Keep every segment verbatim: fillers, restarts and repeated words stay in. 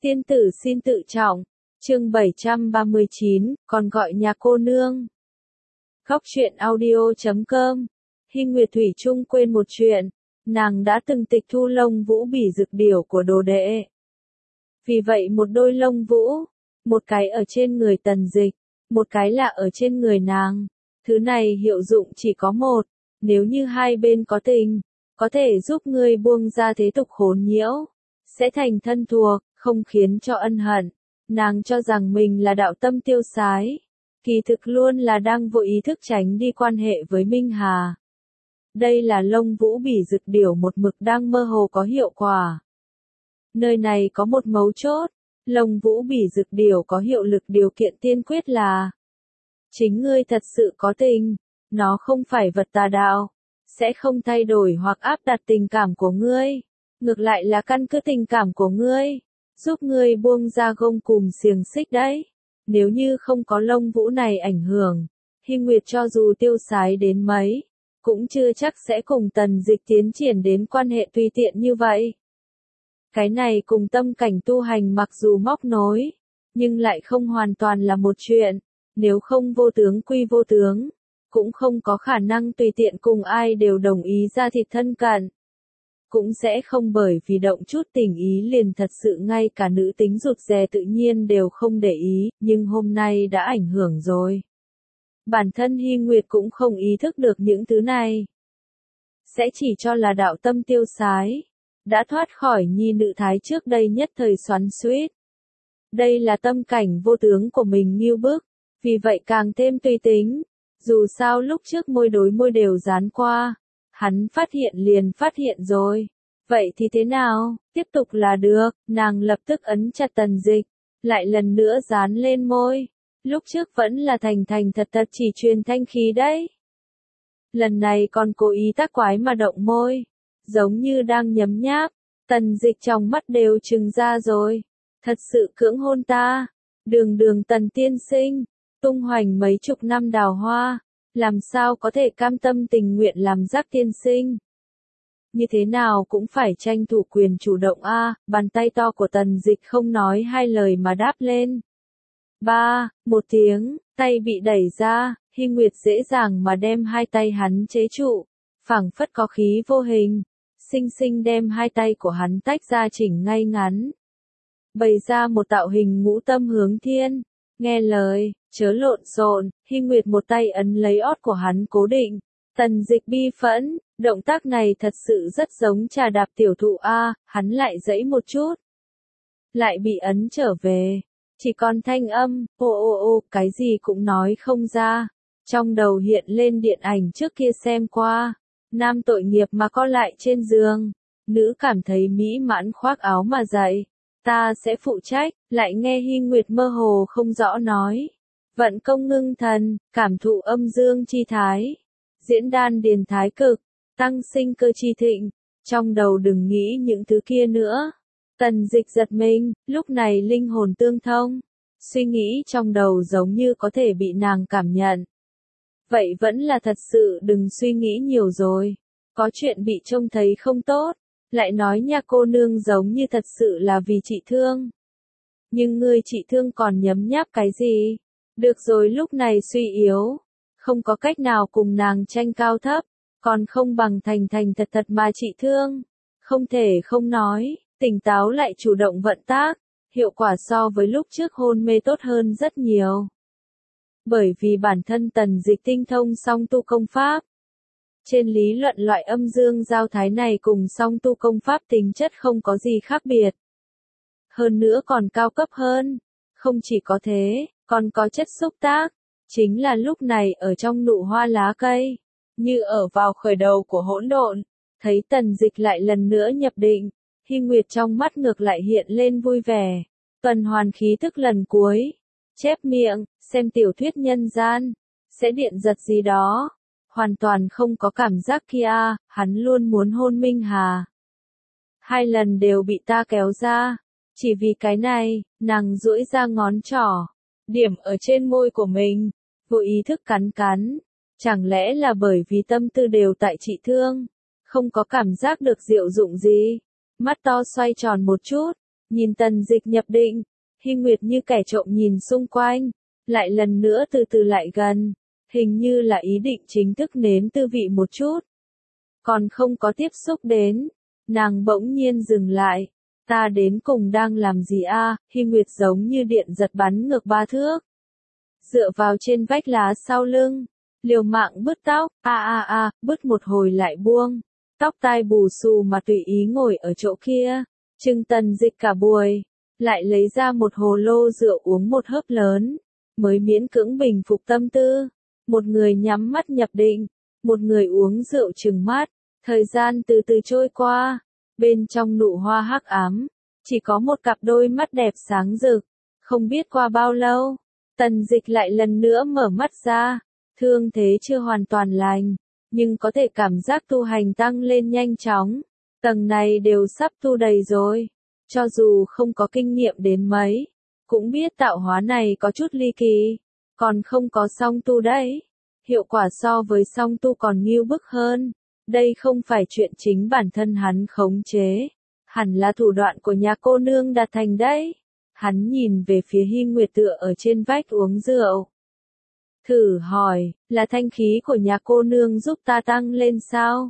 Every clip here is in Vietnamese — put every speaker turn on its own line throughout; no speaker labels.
Tiên tử xin tự trọng. Chương bảy trăm ba mươi chín, còn gọi nhà cô nương. Góc truyện audio chấm com. Hy Nguyệt thủy chung quên một chuyện, nàng đã từng tịch thu lông vũ bỉ dực điểu của đồ đệ. Vì vậy một đôi lông vũ, một cái ở trên người Tần Dịch, một cái là ở trên người nàng. Thứ này hiệu dụng chỉ có một, nếu như hai bên có tình, có thể giúp ngươi buông ra thế tục khốn nhiễu, sẽ thành thân thuộc, không khiến cho ân hận. Nàng cho rằng mình là đạo tâm tiêu sái, kỳ thực luôn là đang vô ý thức tránh đi quan hệ với Minh Hà. Đây là lông vũ bỉ dực điểu một mực đang mơ hồ có hiệu quả. Nơi này có một mấu chốt, lông vũ bỉ dực điểu có hiệu lực điều kiện tiên quyết là chính ngươi thật sự có tình, nó không phải vật tà đạo, sẽ không thay đổi hoặc áp đặt tình cảm của ngươi, ngược lại là căn cứ tình cảm của ngươi, giúp ngươi buông ra gông cùm xiềng xích đấy. Nếu như không có lông vũ này ảnh hưởng, Hy Nguyệt cho dù tiêu sái đến mấy, cũng chưa chắc sẽ cùng Tần Dịch tiến triển đến quan hệ tùy tiện như vậy. Cái này cùng tâm cảnh tu hành mặc dù móc nối, nhưng lại không hoàn toàn là một chuyện, nếu không vô tướng quy vô tướng, cũng không có khả năng tùy tiện cùng ai đều đồng ý ra thịt thân cận. Cũng sẽ không bởi vì động chút tình ý liền thật sự ngay cả nữ tính rụt rè tự nhiên đều không để ý, nhưng hôm nay đã ảnh hưởng rồi. Bản thân Hy Nguyệt cũng không ý thức được những thứ này. Sẽ chỉ cho là đạo tâm tiêu sái, đã thoát khỏi nhi nữ thái trước đây nhất thời xoắn xuýt. Đây là tâm cảnh vô tướng của mình nghiêu bức, vì vậy càng thêm tùy tính. Dù sao lúc trước môi đối môi đều dán qua, hắn phát hiện liền phát hiện rồi. Vậy thì thế nào, tiếp tục là được, nàng lập tức ấn chặt Tần Dịch, lại lần nữa dán lên môi. Lúc trước vẫn là thành thành thật thật chỉ truyền thanh khí đấy. Lần này còn cố ý tác quái mà động môi, giống như đang nhấm nháp. Tần Dịch trong mắt đều trừng ra rồi. Thật sự cưỡng hôn ta, đường đường Tần tiên sinh, tung hoành mấy chục năm đào hoa, làm sao có thể cam tâm tình nguyện làm Giác tiên sinh. Như thế nào cũng phải tranh thủ quyền chủ động a. À, bàn tay to của Tần Dịch không nói hai lời mà đáp lên. Ba, một tiếng, tay bị đẩy ra, Hy Nguyệt dễ dàng mà đem hai tay hắn chế trụ, phảng phất có khí vô hình, xinh xinh đem hai tay của hắn tách ra chỉnh ngay ngắn. Bày ra một tạo hình ngũ tâm hướng thiên, nghe lời, chớ lộn xộn, Hy Nguyệt một tay ấn lấy ót của hắn cố định. Tần Dịch bi phẫn, động tác này thật sự rất giống trà đạp tiểu thụ a, hắn lại giãy một chút, lại bị ấn trở về, chỉ còn thanh âm, ô ô ô, cái gì cũng nói không ra. Trong đầu hiện lên điện ảnh trước kia xem qua, nam tội nghiệp mà co lại trên giường, nữ cảm thấy mỹ mãn khoác áo mà dậy, ta sẽ phụ trách, lại nghe Hy Nguyệt mơ hồ không rõ nói, vận công ngưng thần, cảm thụ âm dương chi thái, diễn đan điền thái cực, tăng sinh cơ chi thịnh, trong đầu đừng nghĩ những thứ kia nữa. Tần Dịch giật mình, lúc này linh hồn tương thông, suy nghĩ trong đầu giống như có thể bị nàng cảm nhận. Vậy vẫn là thật sự đừng suy nghĩ nhiều rồi, có chuyện bị trông thấy không tốt, lại nói nha cô nương giống như thật sự là vì trị thương. Nhưng ngươi trị thương còn nhấm nháp cái gì? Được rồi, lúc này suy yếu, không có cách nào cùng nàng tranh cao thấp, còn không bằng thành thành thật thật mà trị thương. Không thể không nói, tỉnh táo lại chủ động vận tác, hiệu quả so với lúc trước hôn mê tốt hơn rất nhiều. Bởi vì bản thân Tần Dịch tinh thông song tu công pháp. Trên lý luận loại âm dương giao thái này cùng song tu công pháp tính chất không có gì khác biệt. Hơn nữa còn cao cấp hơn. Không chỉ có thế, còn có chất xúc tác. Chính là lúc này ở trong nụ hoa lá cây, như ở vào khởi đầu của hỗn độn, thấy Tần Dịch lại lần nữa nhập định, Hy Nguyệt trong mắt ngược lại hiện lên vui vẻ. Tuần hoàn khí thức lần cuối, chép miệng, xem tiểu thuyết nhân gian, sẽ điện giật gì đó, hoàn toàn không có cảm giác kia, hắn luôn muốn hôn Minh Hà. Hai lần đều bị ta kéo ra, chỉ vì cái này, nàng duỗi ra ngón trỏ, điểm ở trên môi của mình, vô ý thức cắn cắn, chẳng lẽ là bởi vì tâm tư đều tại trị thương, không có cảm giác được diệu dụng gì. Mắt to xoay tròn một chút, Nhìn Tần Dịch nhập định, Hy Nguyệt như kẻ trộm nhìn xung quanh, lại lần nữa từ từ lại gần, hình như là ý định chính thức nếm tư vị một chút. Còn không có tiếp xúc đến, nàng bỗng nhiên dừng lại. Ta đến cùng đang làm gì a? À? Hy Nguyệt giống như điện giật bắn ngược ba thước. Dựa vào trên vách lá sau lưng, liều mạng bứt tóc, a a a, bứt một hồi lại buông. Tóc tai bù xù mà tùy ý ngồi ở chỗ kia, Trừng Tần Dịch cả buổi, lại lấy ra một hồ lô rượu uống một hớp lớn, mới miễn cưỡng bình phục tâm tư. Một người nhắm mắt nhập định, một người uống rượu trừng mắt, thời gian từ từ trôi qua, bên trong nụ hoa hắc ám, chỉ có một cặp đôi mắt đẹp sáng rực. Không biết qua bao lâu, Tần Dịch lại lần nữa mở mắt ra, thương thế chưa hoàn toàn lành, nhưng có thể cảm giác tu hành tăng lên nhanh chóng, tầng này đều sắp tu đầy rồi, cho dù không có kinh nghiệm đến mấy, cũng biết tạo hóa này có chút ly kỳ, còn không có song tu đấy, hiệu quả so với song tu còn nghiêu bức hơn, đây không phải chuyện chính bản thân hắn khống chế, hẳn là thủ đoạn của nhà cô nương đạt thành đấy. Hắn nhìn về phía Hy Nguyệt tựa ở trên vách uống rượu. Thử hỏi, là thanh khí của nhà cô nương giúp ta tăng lên sao?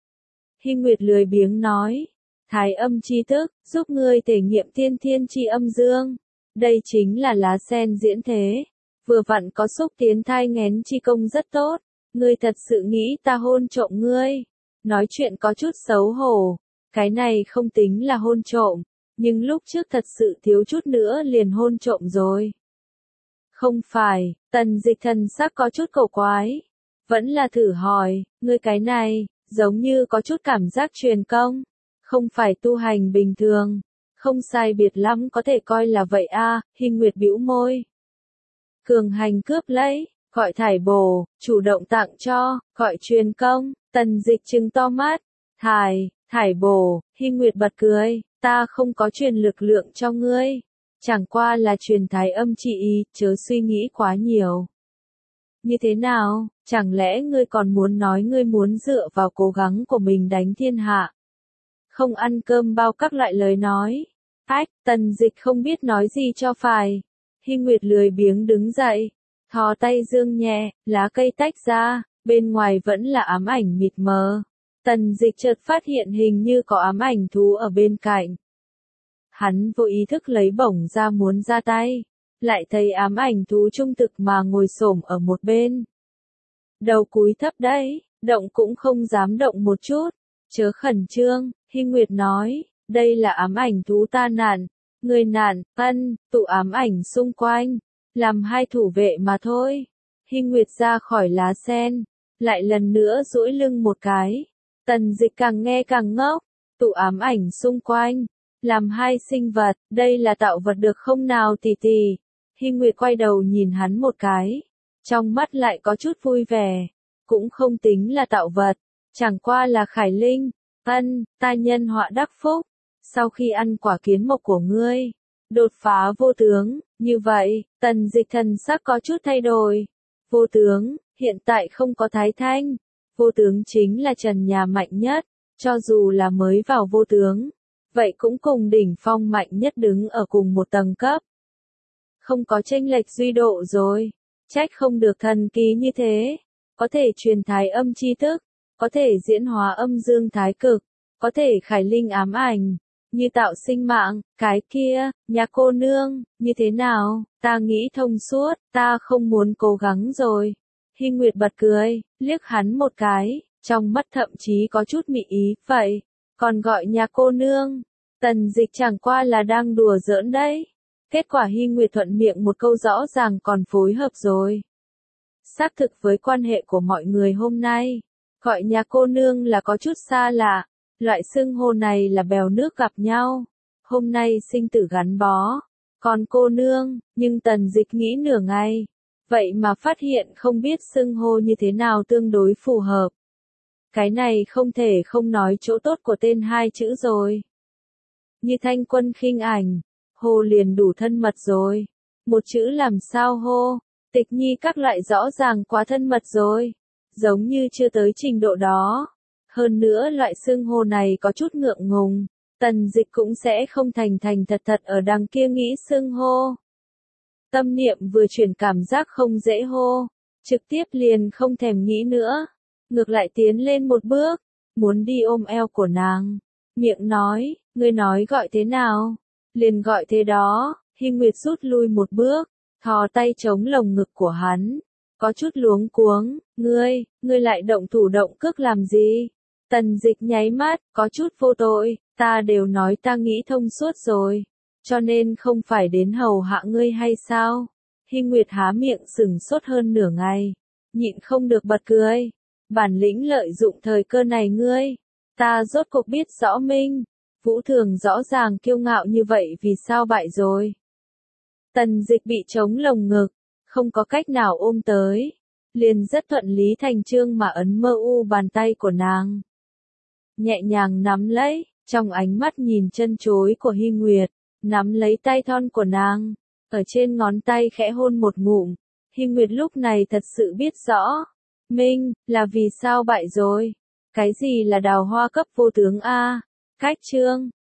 Hy Nguyệt lười biếng nói, thái âm chi thức, giúp ngươi thể nghiệm tiên thiên chi âm dương. Đây chính là lá sen diễn thế. Vừa vặn có xúc tiến thai nghén chi công rất tốt. Ngươi thật sự nghĩ ta hôn trộm ngươi. Nói chuyện có chút xấu hổ. Cái này không tính là hôn trộm. Nhưng lúc trước thật sự thiếu chút nữa liền hôn trộm rồi. Không phải, Tần Dịch thần sắc có chút cổ quái. Vẫn là thử hỏi, ngươi cái này, giống như có chút cảm giác truyền công. Không phải tu hành bình thường. Không sai biệt lắm có thể coi là vậy a. À, Hy Nguyệt bĩu môi. Cường hành cướp lấy, gọi thải bổ, chủ động tặng cho, gọi truyền công, Tần Dịch trừng to mắt. Thải, thải bổ, Hy Nguyệt bật cười. Ta không có truyền lực lượng cho ngươi, chẳng qua là truyền thái âm chi ý, chớ suy nghĩ quá nhiều. Như thế nào, chẳng lẽ ngươi còn muốn nói ngươi muốn dựa vào cố gắng của mình đánh thiên hạ? Không ăn cơm bao các loại lời nói. Ách, Tần Dịch không biết nói gì cho phải. Hy Nguyệt lười biếng đứng dậy, thò tay dương nhẹ, lá cây tách ra, bên ngoài vẫn là ám ảnh mịt mờ. Tần Dịch chợt phát hiện hình như có ám ảnh thú ở bên cạnh. Hắn vô ý thức lấy bổng ra muốn ra tay, lại thấy ám ảnh thú trung thực mà ngồi xổm ở một bên. Đầu cúi thấp đấy, động cũng không dám động một chút, chớ khẩn trương, Hy Nguyệt nói, đây là ám ảnh thú ta nạn, người nạn, ân, tụ ám ảnh xung quanh, làm hai thủ vệ mà thôi. Hy Nguyệt ra khỏi lá sen, lại lần nữa duỗi lưng một cái. Tần Dịch càng nghe càng ngốc, tụ ám ảnh xung quanh, làm hai sinh vật, đây là tạo vật được không nào tỷ tỷ. Hy Nguyệt quay đầu nhìn hắn một cái, trong mắt lại có chút vui vẻ, cũng không tính là tạo vật, chẳng qua là khải linh, ân, ta nhân họa đắc phúc, sau khi ăn quả kiến mộc của ngươi, đột phá vô tướng, như vậy, Tần Dịch thần sắc có chút thay đổi. Vô tướng, hiện tại không có thái thanh. Vô tướng chính là trần nhà mạnh nhất, cho dù là mới vào vô tướng, vậy cũng cùng đỉnh phong mạnh nhất đứng ở cùng một tầng cấp. Không có chênh lệch duy độ rồi, trách không được thần kỳ như thế, có thể truyền thái âm chi thức, có thể diễn hóa âm dương thái cực, có thể khải linh ám ảnh, như tạo sinh mạng, cái kia, nhà cô nương, như thế nào, ta nghĩ thông suốt, ta không muốn cố gắng rồi. Hy Nguyệt bật cười, liếc hắn một cái, trong mắt thậm chí có chút mị ý, vậy, còn gọi nhà cô nương. Tần Dịch chẳng qua là đang đùa giỡn đấy. Kết quả Hy Nguyệt thuận miệng một câu rõ ràng còn phối hợp rồi. Xác thực với quan hệ của mọi người hôm nay, gọi nhà cô nương là có chút xa lạ, loại xưng hô này là bèo nước gặp nhau. Hôm nay sinh tử gắn bó, còn cô nương, nhưng Tần Dịch nghĩ nửa ngày. Vậy mà phát hiện không biết xưng hô như thế nào tương đối phù hợp. Cái này không thể không nói chỗ tốt của tên hai chữ rồi. Như thanh quân khinh ảnh, hô liền đủ thân mật rồi. Một chữ làm sao hô, tịch nhi các loại rõ ràng quá thân mật rồi. Giống như chưa tới trình độ đó. Hơn nữa loại xưng hô này có chút ngượng ngùng. Tần Dịch cũng sẽ không thành thành thật thật ở đằng kia nghĩ xưng hô. Tâm niệm vừa chuyển cảm giác không dễ hô, trực tiếp liền không thèm nghĩ nữa, ngược lại tiến lên một bước, muốn đi ôm eo của nàng, miệng nói, ngươi nói gọi thế nào, liền gọi thế đó. Hy Nguyệt rút lui một bước, thò tay chống lồng ngực của hắn, có chút luống cuống, ngươi, ngươi lại động thủ động cước làm gì? Tần Dịch nháy mắt, có chút vô tội, ta đều nói ta nghĩ thông suốt rồi, cho nên không phải đến hầu hạ ngươi hay sao? Hy Nguyệt há miệng sừng sốt hơn nửa ngày, nhịn không được bật cười, bản lĩnh lợi dụng thời cơ này ngươi, ta rốt cuộc biết rõ minh, Vũ Thường rõ ràng kiêu ngạo như vậy vì sao bại rồi. Tần Dịch bị chống lồng ngực, không có cách nào ôm tới, liền rất thuận lý thành chương mà ấn mơ u bàn tay của nàng. Nhẹ nhàng nắm lấy, trong ánh mắt nhìn chân chối của Hy Nguyệt, nắm lấy tay thon của nàng, ở trên ngón tay khẽ hôn một ngụm. Hy Nguyệt lúc này thật sự biết rõ, Minh, là vì sao bại rồi, cái gì là đào hoa cấp vô tướng a? Cách chương